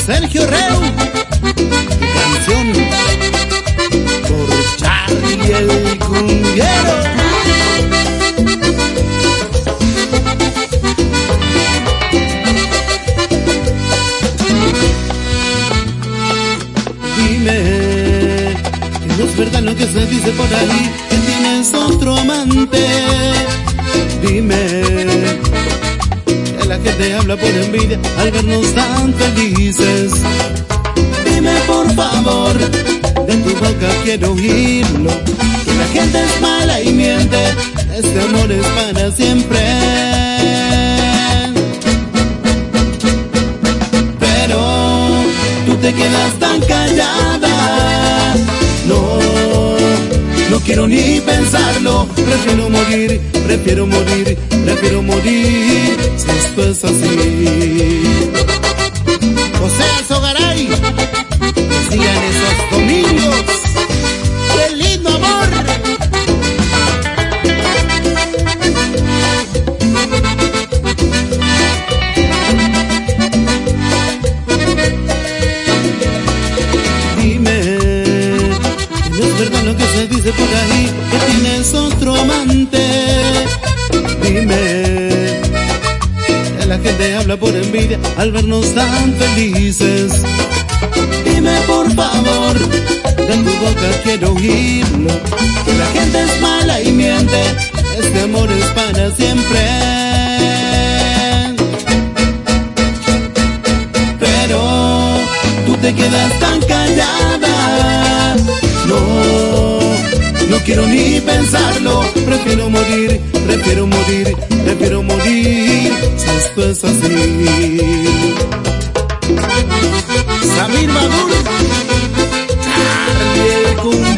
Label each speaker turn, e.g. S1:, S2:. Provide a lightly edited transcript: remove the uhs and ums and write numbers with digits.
S1: Sergio Reu, canción por Charlie el Cumbiero. Dime, que no es verdad lo que se dice por ahí, que tienes otro amante. Dime, que la gente habla por envidia al vernos tan felices. Dime por favor, de tu boca quiero oírlo, que la gente es mala y miente, este amor es para siempre. Pero tú te quedas tan callada, no quiero ni pensarlo, prefiero morir, prefiero morir, prefiero morir, si esto es así. José Azogaray, que sigan esos domingos, ¡qué lindo amor! Dime, que no es verdad lo que se dice por ahí, que tienes otro amante. Dime, que la gente habla por envidia al vernos tan felices. Dime por favor, de tu boca quiero oírlo, que la gente es mala y miente, este amor es para siempre. Pero tú te quedas tan callada, no quiero ni pensarlo, prefiero morir, prefiero morir, prefiero morir, si esto es así. Samir Badur, Charlie el Cumbiero.